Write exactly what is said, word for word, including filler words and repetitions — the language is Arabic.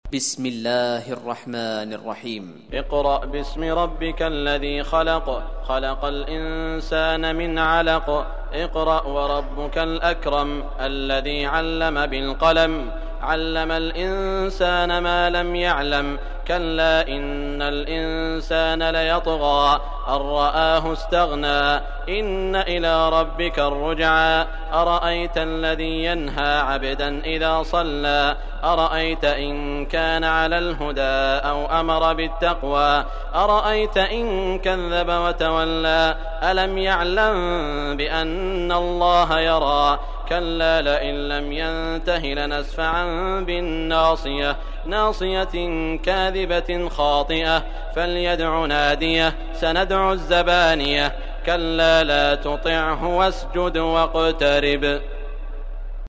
بسم الله الرحمن الرحيم. اقرأ باسم ربك الذي خلق خلق الإنسان من علق اقرأ وربك الأكرم الذي علم بالقلم علم الإنسان ما لم يعلم كلا إن الإنسان ليطغى أن رآه استغنى إن إلى ربك الرجعى أرأيت الذي ينهى عبدا إذا صلى أرأيت إن كان على الهدى أو أمر بالتقوى أرأيت إن كذب وتولى ألم يعلم بأن الله يرى كلا لئن لم ينته لنسفعا بالناصية ناصية كاذبة خاطئة فليدع ناديه سندع الزبانية كلا لا تطعه واسجد واقترب.